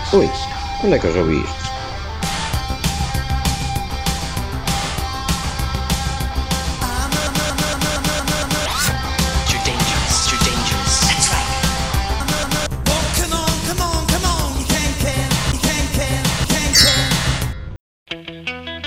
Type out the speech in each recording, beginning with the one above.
Ui, onde é que eu já ouvi isto? You're dangerous, you're dangerous. That's right. Oh, come on, come on, come on. You can't.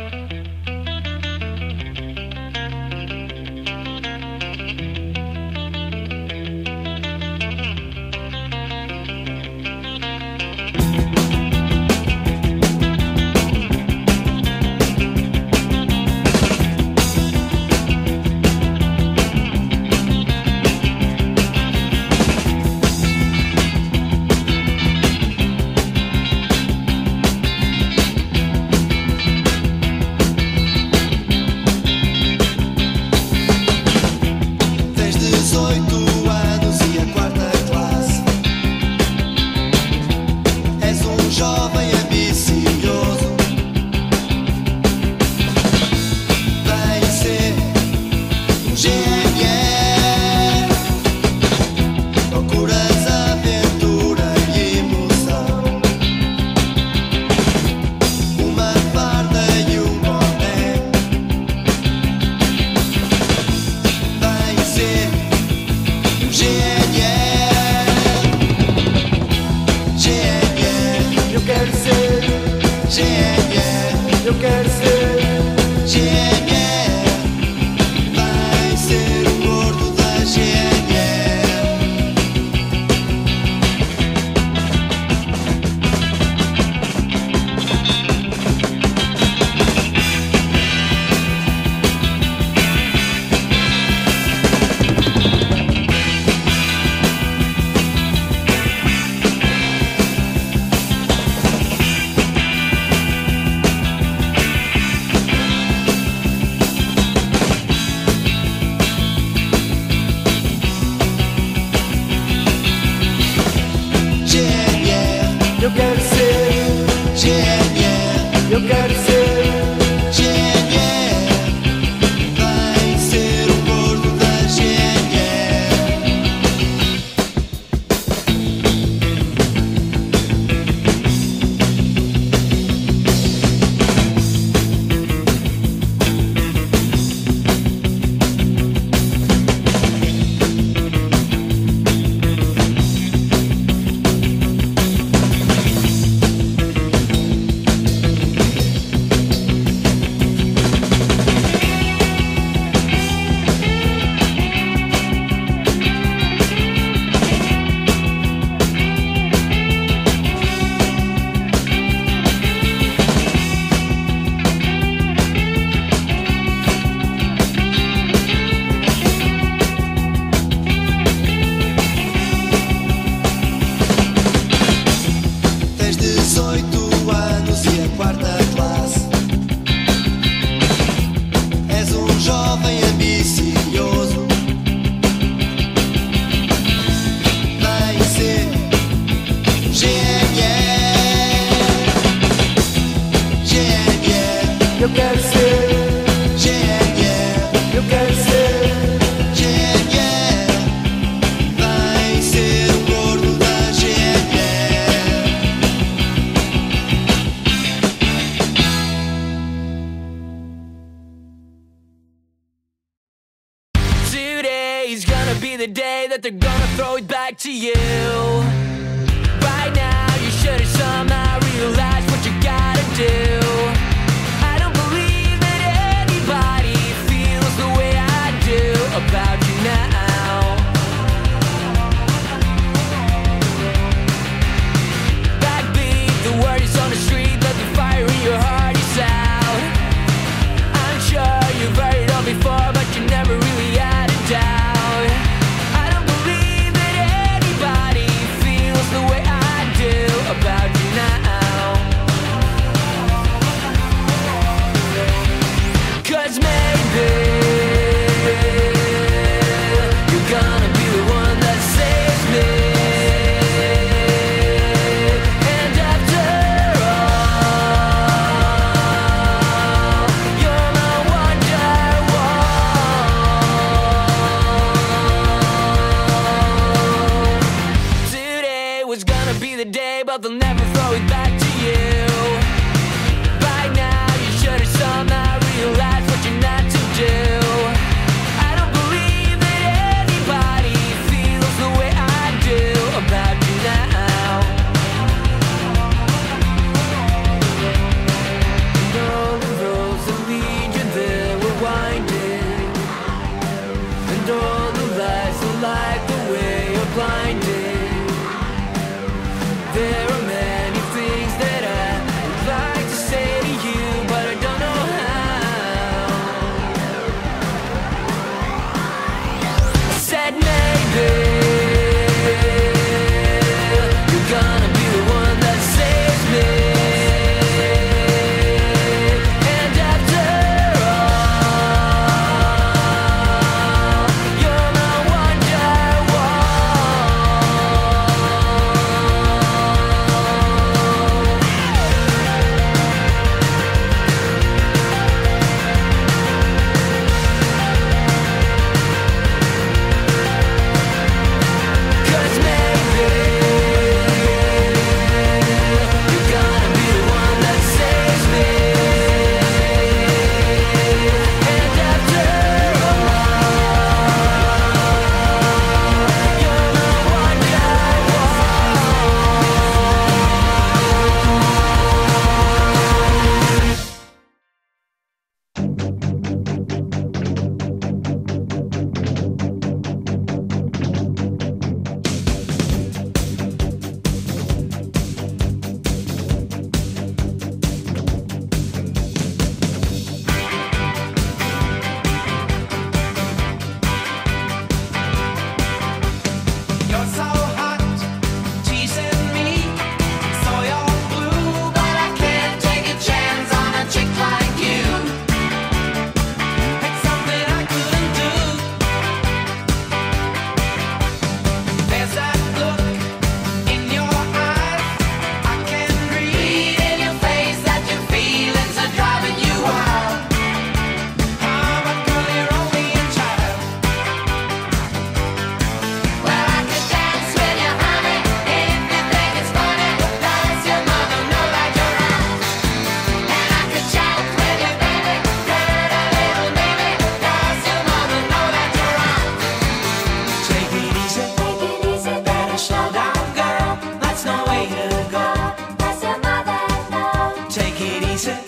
Tens 18 anos e a quarta classe. És um jovem ambicioso. Vai ser um GNR. Procuras aventura e emoção. Uma farda e um boné. Vai ser um GNR. GNR. Eu quero ser GNR. Eu quero ser GNR. Vai ser o gordo da GNR. GNR. Eu quero ser GNR. Eu quero ser GNR. Vai ser o gordo da GNR. Tens 18 anos e a quarta classe. És um jovem ambicioso. Vai ser um GNR. GNR. Eu quero ser GNR. Eu quero ser GNR. Vai ser o gordo da GNR. Today's gonna be the day that they're gonna throw it back to you. Right now, you should have somehow realized what you gotta do. I don't believe that anybody feels the way I do about you now. Backbeat, the word is on the street that the fire in your heart is out. I'm sure you've heard it all before, but you never really had a doubt. I don't believe that anybody feels the way I do about you now.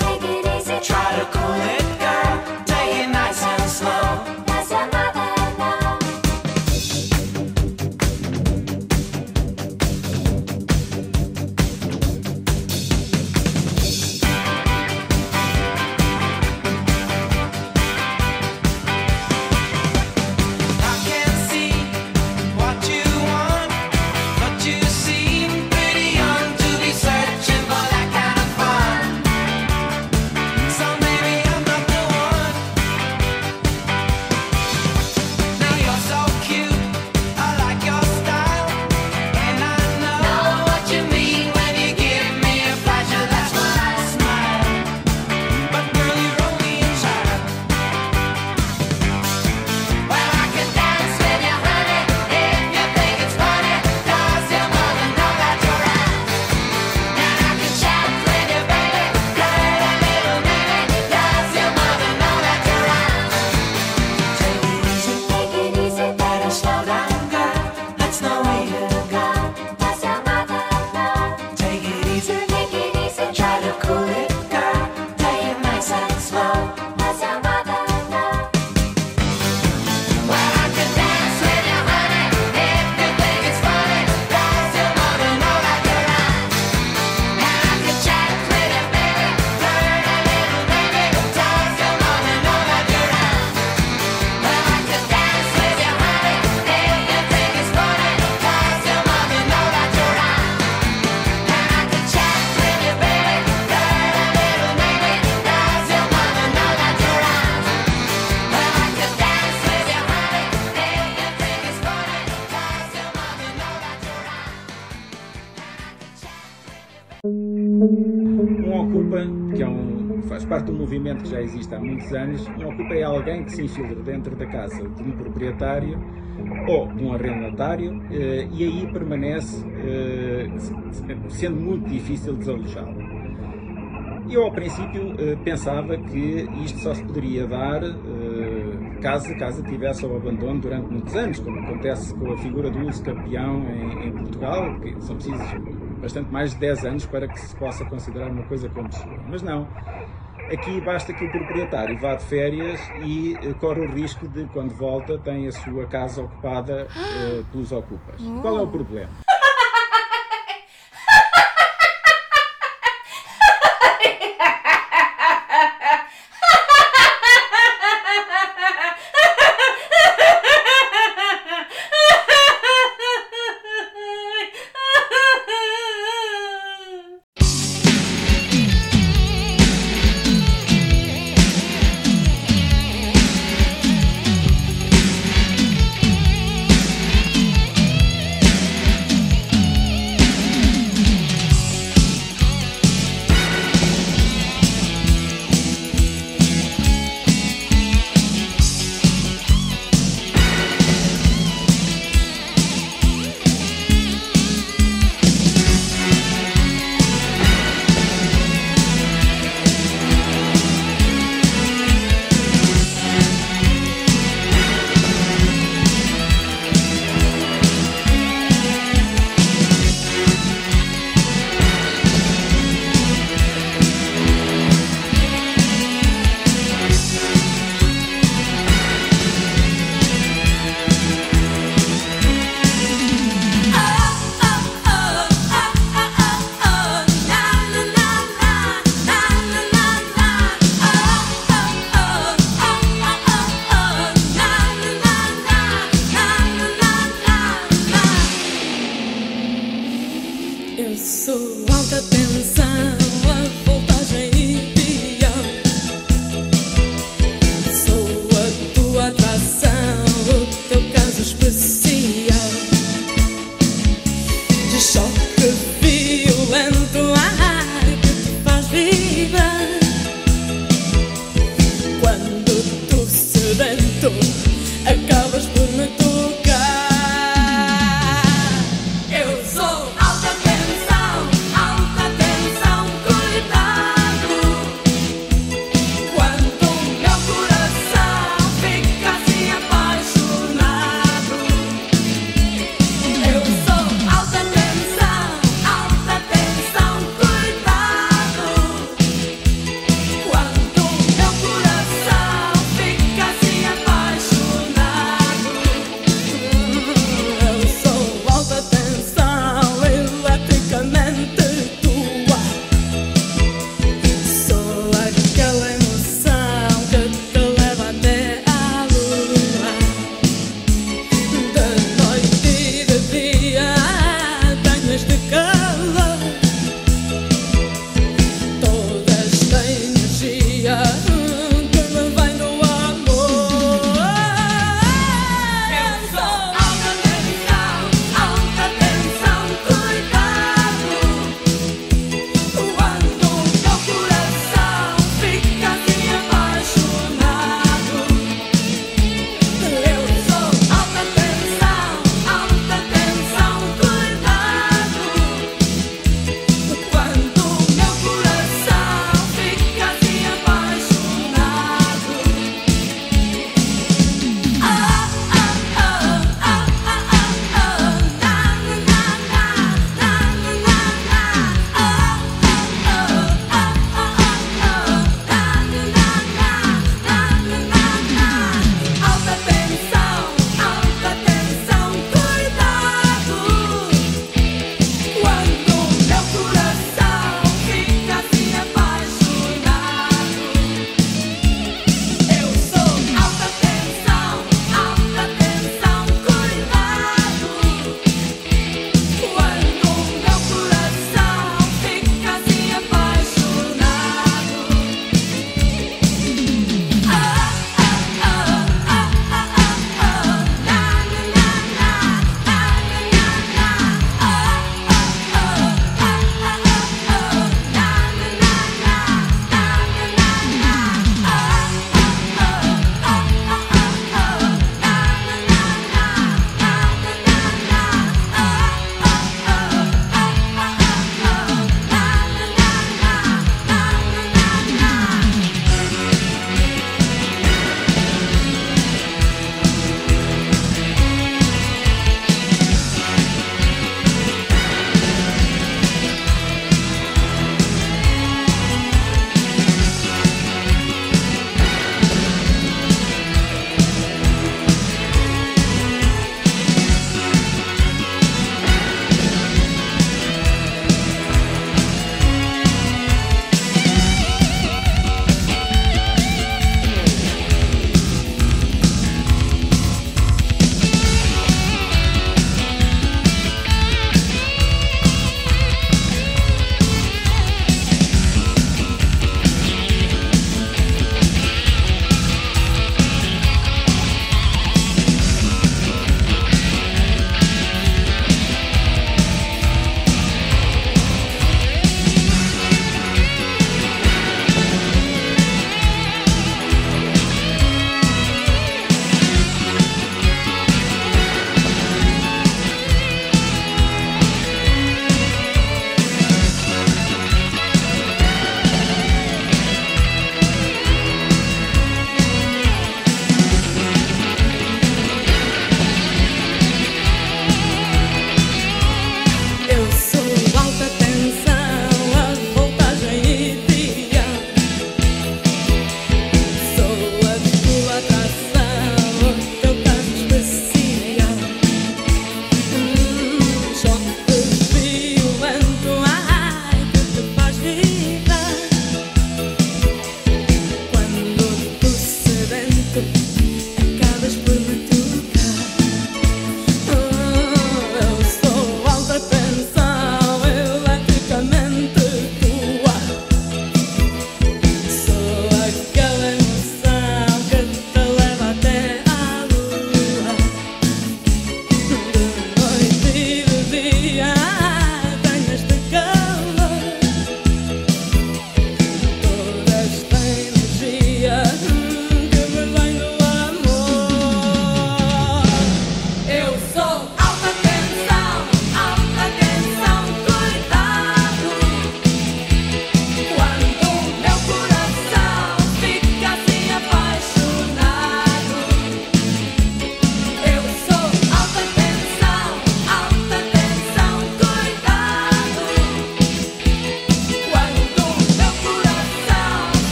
Take it easy. Try to cool it, girl. Take it nice and slow. Does your mother know? I can see what you want, but you seem pretty young to be searching for that kind of fun. So maybe I'm not the one. Now you're so cute, I like your style, and I know what you mean when you give me a flash of that smile. But girl, you're only a child. Well, I can dance with you, honey, if you think it's funny. Does your mother know that you're out? And I can chat with you, baby, flirt a little maybe. Does your mother know that you're out? Take it easy, Take it easy, better slow down, girl. That's no way to go. does your mother know? Take it easy, Take it easy, try to cool it, girl. Take it nice and slow. does your mother know? Well, I can dance with you, honey, if you think it's funny. Does your mother know that you're out? And I can chat with you, baby, flirt a little maybe. Does your mother know that you're out? Well, I can dance with you, honey, if you think it's funny. Does your mother know that you're out? And I can chat with you, baby, flirt a little maybe. Does your mother know that you're out? Well, I can dance with you, honey, if you think it's funny. Does your mother know that you're out? Um ocupa, que faz parte de um movimento que já existe há muitos anos, um ocupa é alguém que se infiltra dentro da casa de um proprietário ou de um arrendatário e aí permanece, sendo muito difícil desalojá-lo. Eu, ao princípio, pensava que isto só se poderia dar caso a casa tivesse ao abandono durante muitos anos, como acontece com a figura do uso campeão em Portugal, que são precisos bastante mais de 10 anos para que se possa considerar uma coisa como sua. Mas não. Aqui basta que o proprietário vá de férias e corre o risco de, quando volta, tem a sua casa ocupada pelos ocupas. Qual é o problema?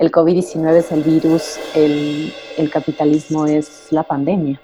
el COVID-19 es el virus, el capitalismo es la pandemia.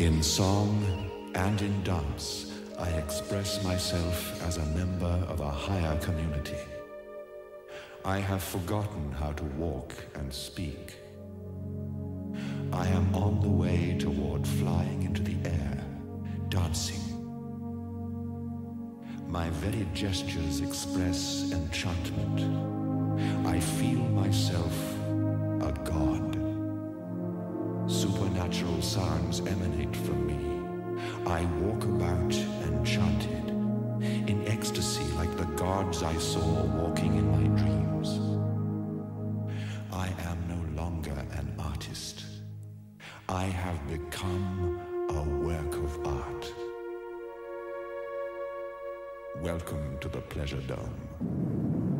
In song and in dance, I express myself as a member of a higher community. I have forgotten how to walk and speak. I am on the way toward flying into the air, dancing. My very gestures express enchantment. I feel myself a god. Supernatural sounds emanate from me. I walk about enchanted, in ecstasy like the gods I saw walking in my dreams. I am no longer an artist. I have become a work of art. Welcome to the Pleasure Dome.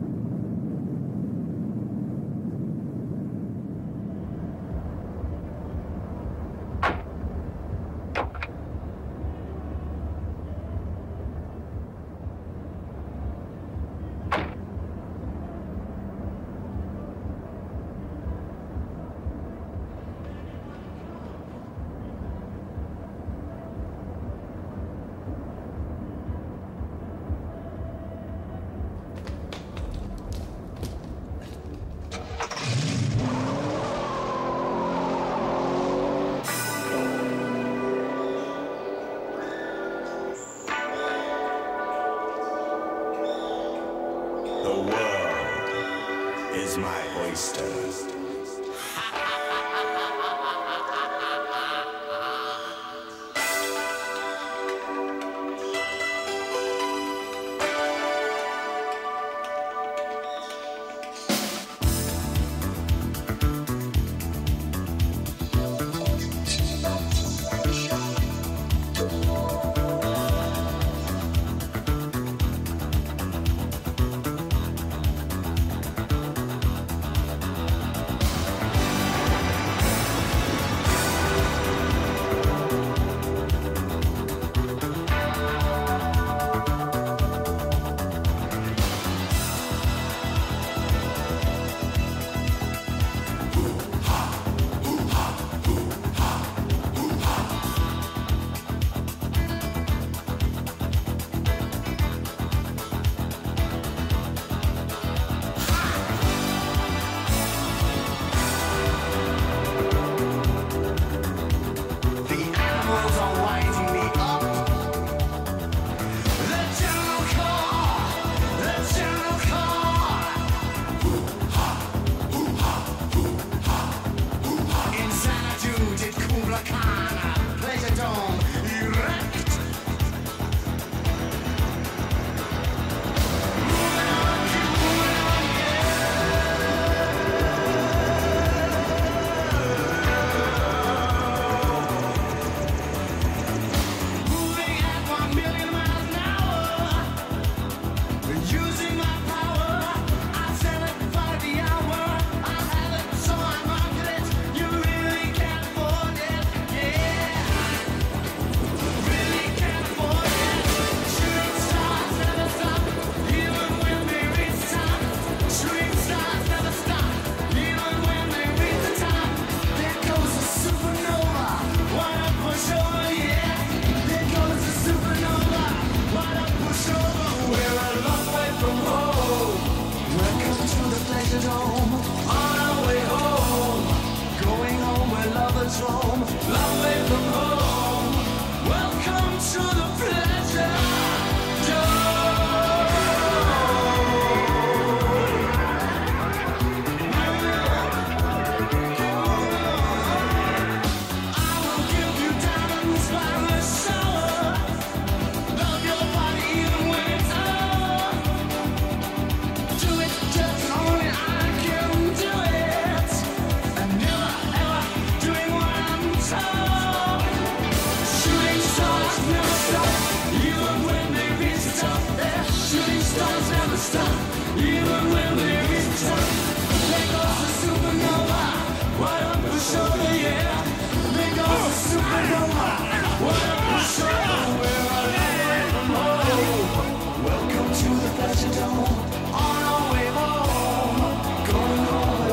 The world is my oyster.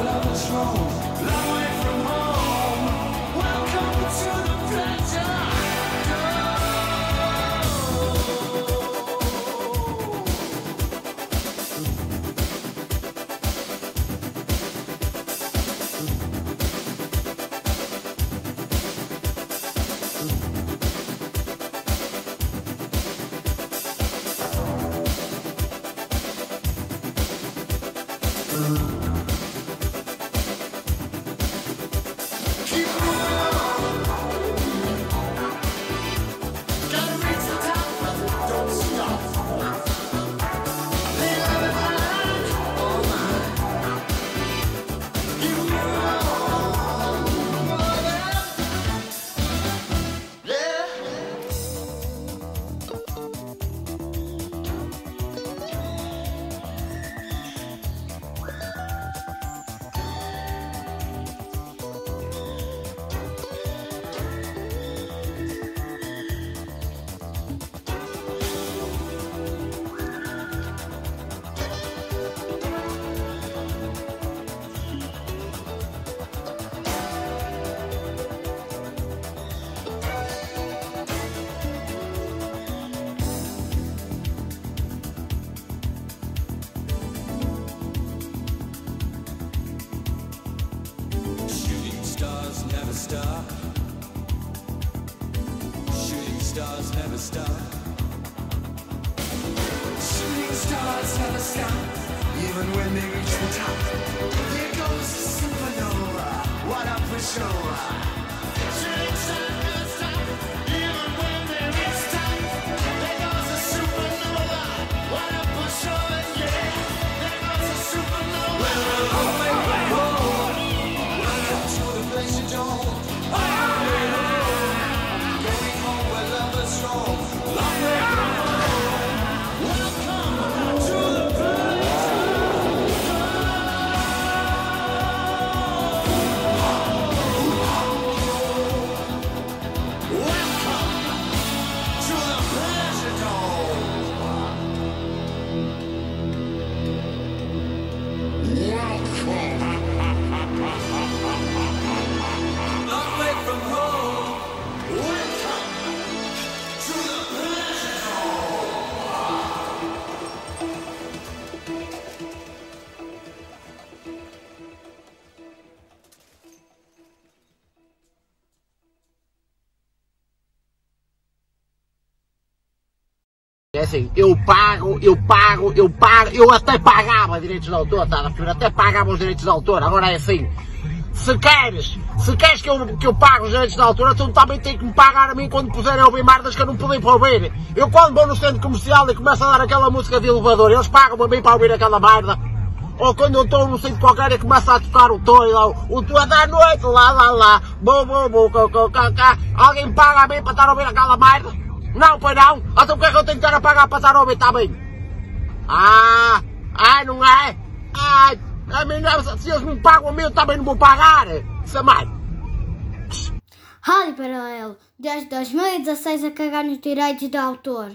Long way from home. Welcome to the pleasure. stars never stop. Shooting stars never stop, even when they reach the top. There goes the supernova, what a pushover. Shooting stars never stop, even when they reach the top. There goes the supernova, what a pushover, yeah. There goes the supernova. Welcome to the place you don't. Going home where lovers roam. Long way from home. Welcome to the place. Welcome to the pleasure dome. Long way from home. Welcome to the pleasure É assim, eu até pagava direitos de autor, tá a perceber? Até pagava os direitos de autor, agora é assim, se queres que eu pague os direitos de autor, então também tem que me pagar a mim quando puserem a ouvir merdas que eu não podia para ouvir. Eu quando vou no centro comercial e começo a dar aquela música de elevador, eles pagam a mim para ouvir aquela merda. Ou quando eu estou num sítio qualquer e começa a tocar o toy, o toy da noite, lá, alguém paga a mim para estar a ouvir aquela merda? Não, pois não? Então porque é que eu tenho que estar a pagar para estar a ouvir também? Não é? A mim não, se eles me pagam a mim, eu também não vou pagar. Samai. Rádio Paralelo, desde 2016 a cagar nos direitos de autor.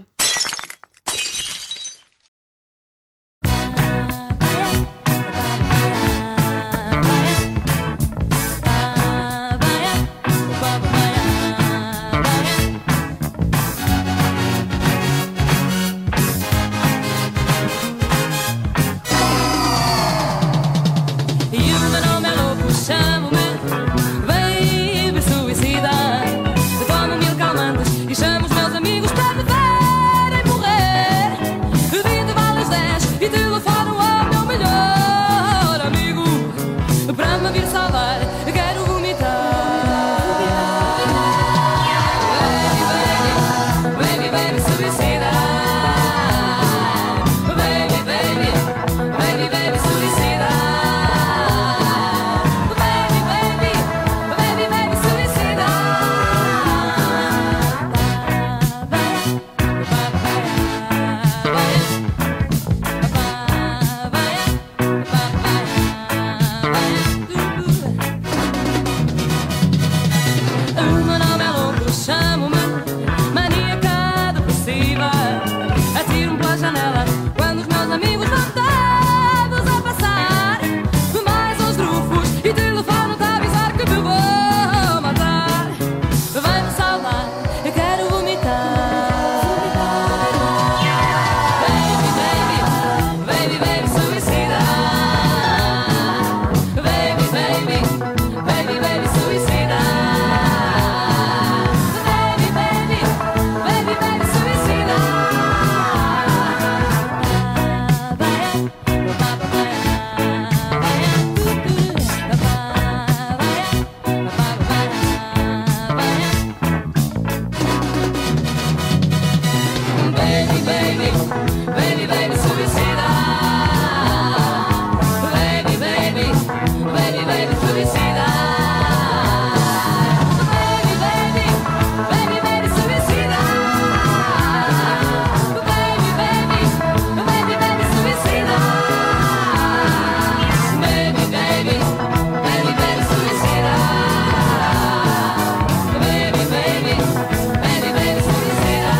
E o meu nome é louco, chamo-me Baby Suicida. Eu tomo 1000 calmantes e chamo os meus amigos para me verem morrer. Vindo balas 10 e telefono ao meu melhor amigo para me vir salvar, quero vomitar. Baby, baby, suicida. Baby, baby, baby, baby, suicida. Baby, baby, baby, baby, suicida. O meu nome é louco, chamo-me maníaca depressiva. Atiro-me pela janela quando os meus amigos vão todos a passar. Mais uns trufos e telefono-te a avisar que te vou matar. Vai-me salvar, eu quero vomitar. Baby, baby, baby, baby, suicida. Baby, baby, baby, baby, suicida. Baby, baby, baby, baby, suicida. Baby, baby, baby, baby, suicida. Baby, baby, baby, baby, suicida. Baby, baby, baby, baby, suicida. Baby, baby, baby, baby, suicida. Baby, baby, baby, baby, suicida. Baby, baby, baby, baby, suicida.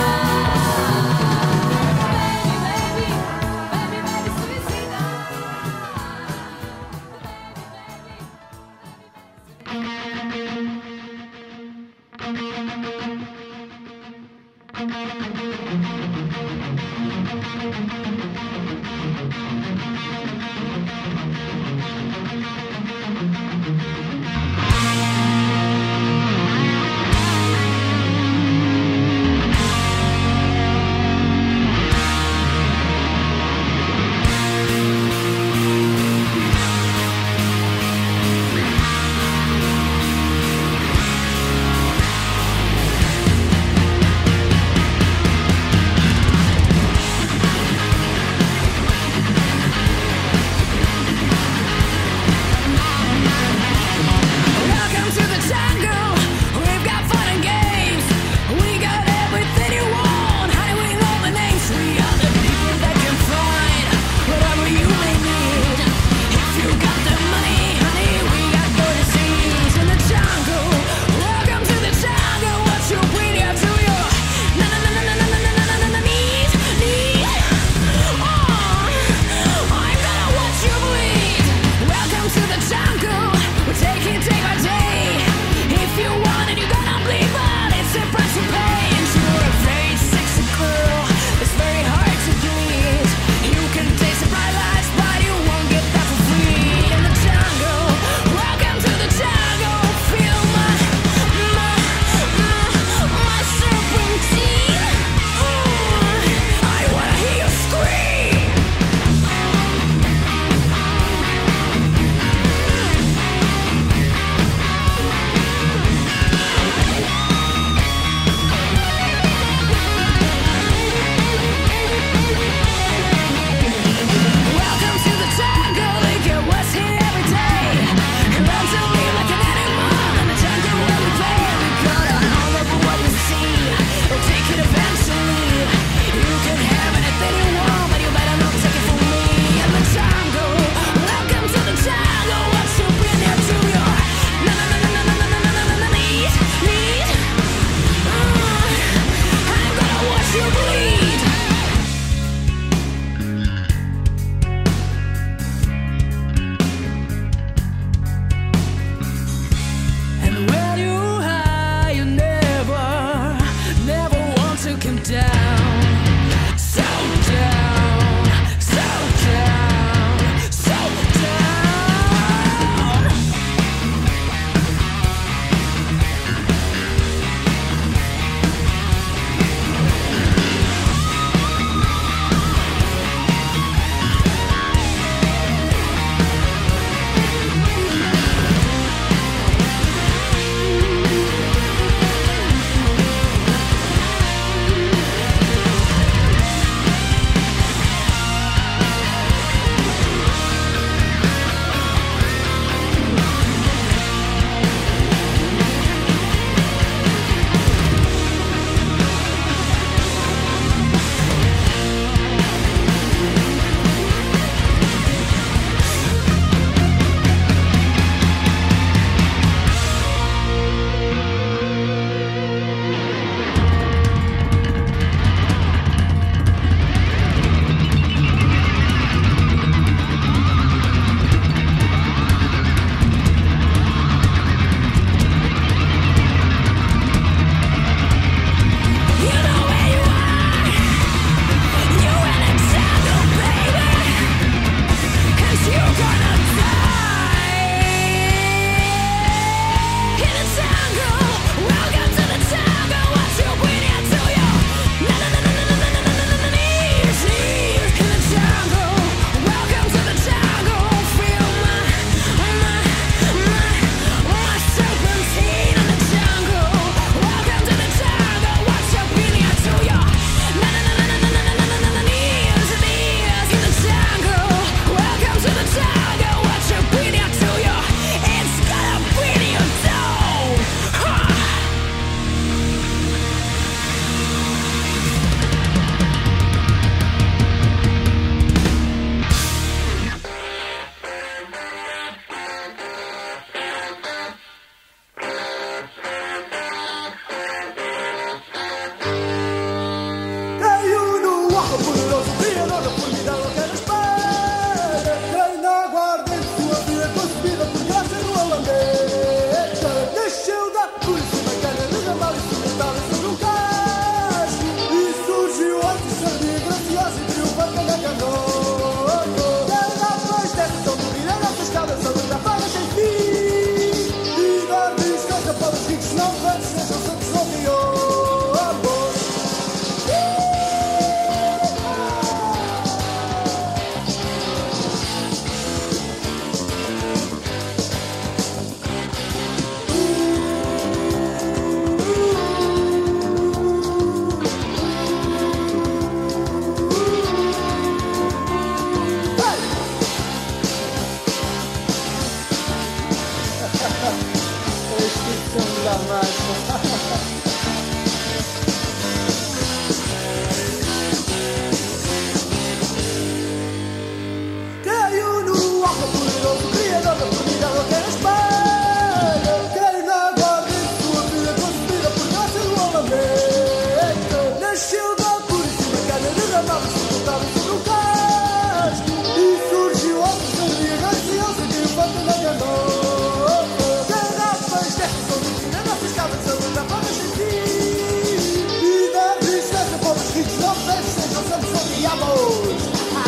lamento. Nasceu da altura de uma cana de ramada, soltava-se no cais. E surgiu outro jardim, nasceu-se que o fato da canoa. Garrafas destas são mentiras, nossas casas são da para sentir. E da tristeza para os ricos, não deixes, sejam sempre sorriamos.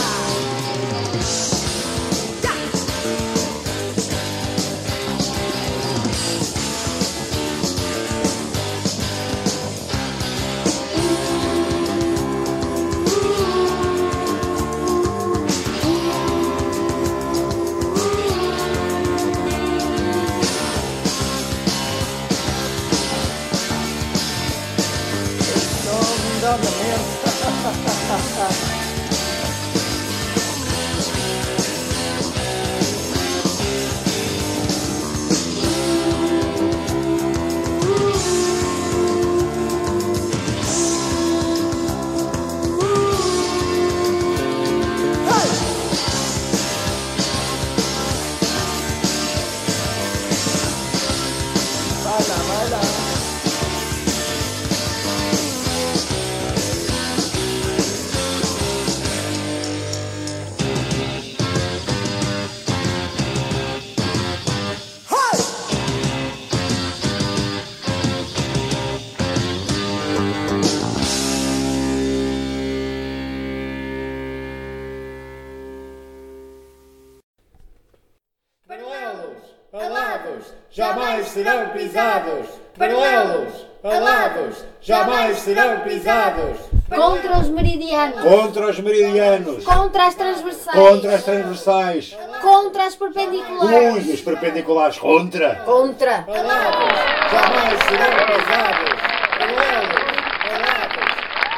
Jamais serão pisados. Paralelos, alados, jamais serão pisados. Contra os meridianos. Contra os meridianos. Contra as transversais. Contra as transversais. Contra as perpendiculares. Ui, os perpendiculares. Contra. Contra. Alados, jamais serão pisados. Paralelos, alados.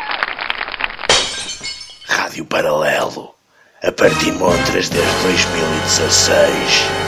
Rádio Paralelo. A partir de Montras desde 2016.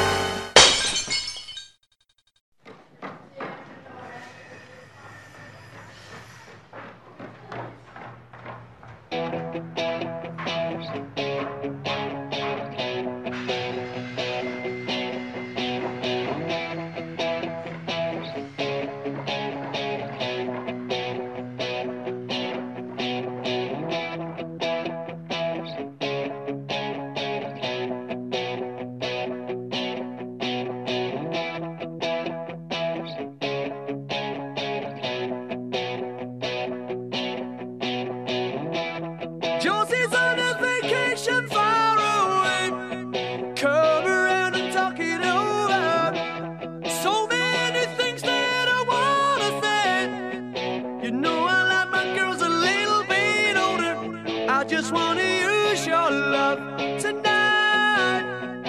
Josie's on a vacation far away. Come around and talk it over. So many things that I wanna say. You know I like my girls a little bit older. I just wanna use your love tonight.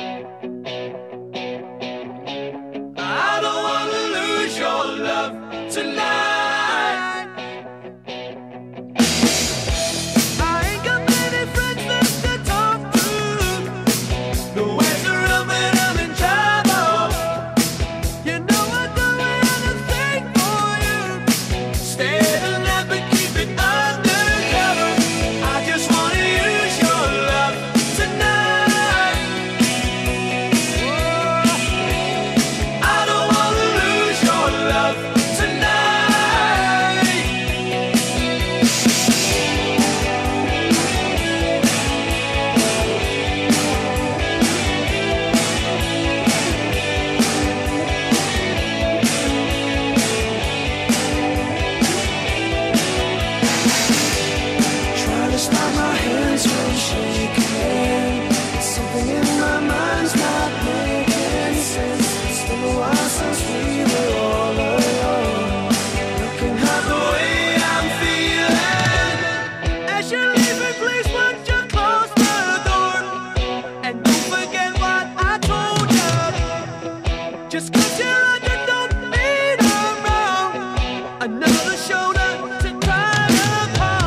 I don't wanna lose your love tonight. Another shoulder to cry upon.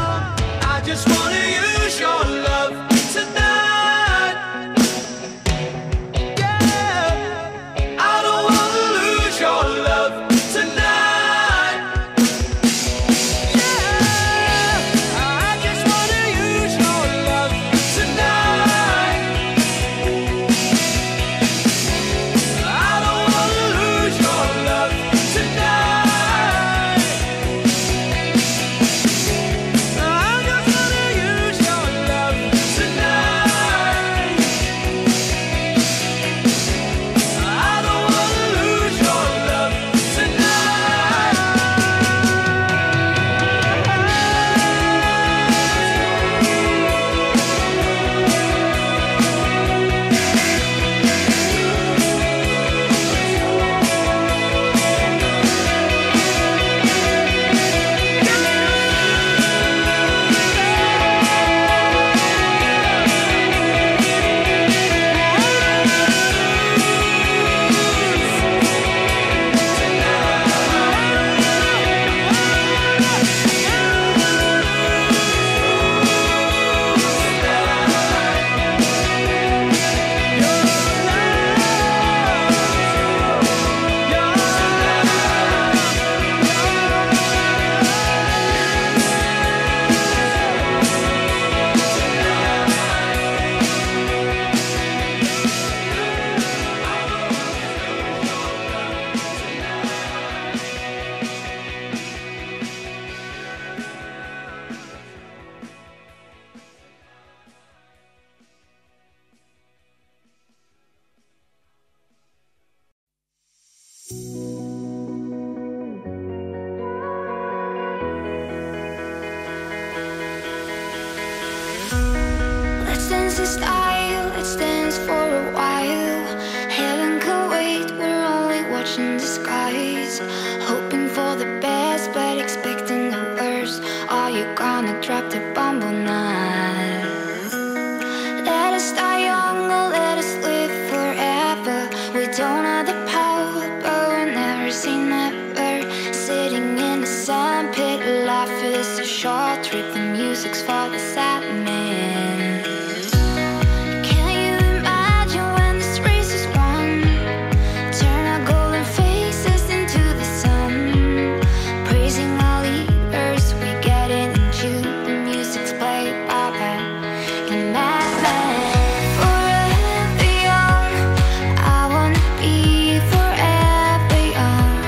is a style, it stands for a while. Heaven can wait, we're only watching the skies. Hoping for the best, but expecting the worst. Are you gonna drop the bomb or not? Let us die young or let us live forever. We don't have the power, but we'll never say never. Sitting in the sandpit, life is a short trip. The music's for the sad man. Can you imagine when this race is won? Turn our golden faces into the sun. Praising our leaders, we get it in June. The music's played by and madman. Forever young, I wanna be forever young.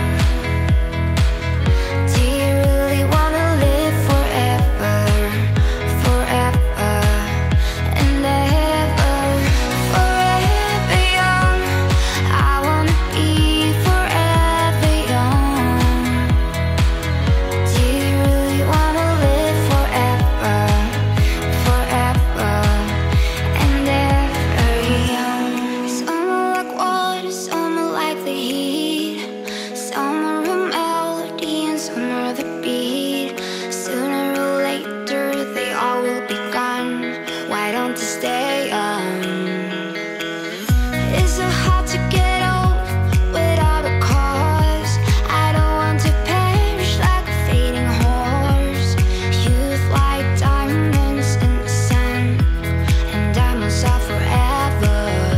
Do you really wanna live forever, forever and ever? Forever young, I wanna be forever young. Do you really wanna live forever, forever and ever young? Some are like water, some are like the heat. Some are a melody and some are the beat. Sooner or later they all will be gone. Why don't they stay young? Is it hard to get old without a cause? I don't want to perish like a fading horse. Youth like diamonds in the sun, and diamonds are forever.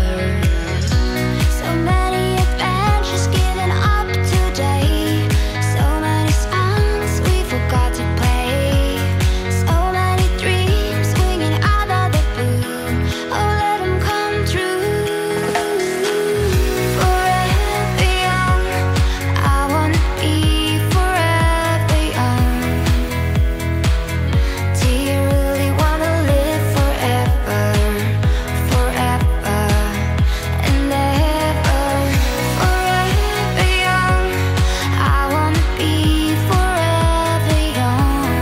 So many adventures given up today. So many songs we forgot to play. So many dreams swinging out of the blue. Oh, let them come true. Forever young, I wanna be forever young. Do you really wanna live forever, forever and ever? Forever young, I wanna be forever young.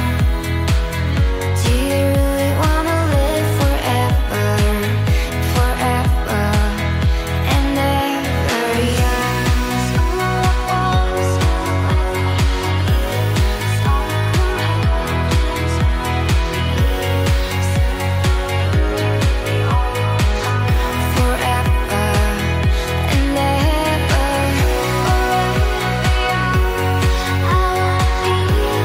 Do you really wanna live forever, forever and ever young? Some are like walls, some are like leaves, some are mountains, some are peaks. They all will come forever and ever. Forever young, I wanna be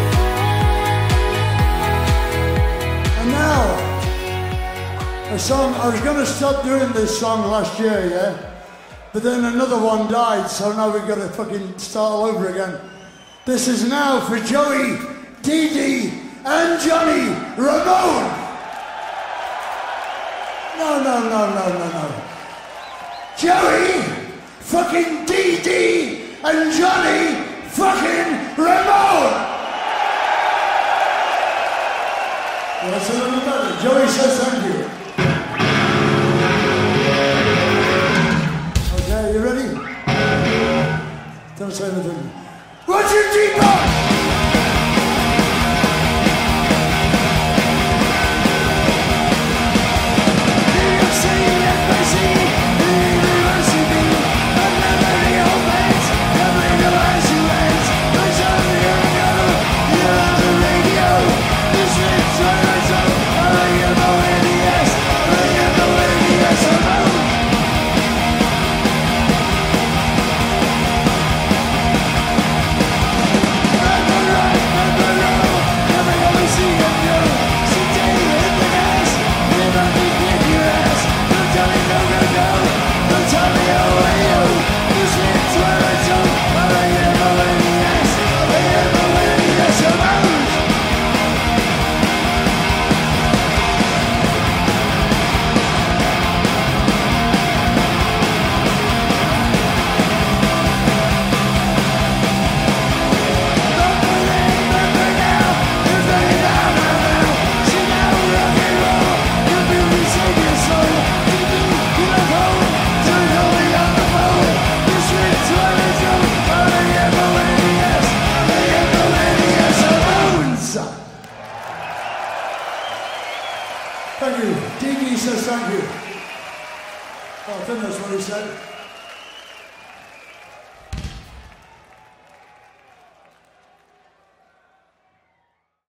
And now, a song, I was going to stop doing this song last year, yeah? But then another one died, so now we've got to fucking start all over again. This is now for Joey, Dee Dee, and Johnny Ramone. No. Joey, fucking Dee Dee, and Johnny fucking Ramone. That's a little better. Joey says thank you. Okay, you ready? Don't say anything. What's your G-Pop? Thank you. Digi says thank you. Oh, I think that's what he said.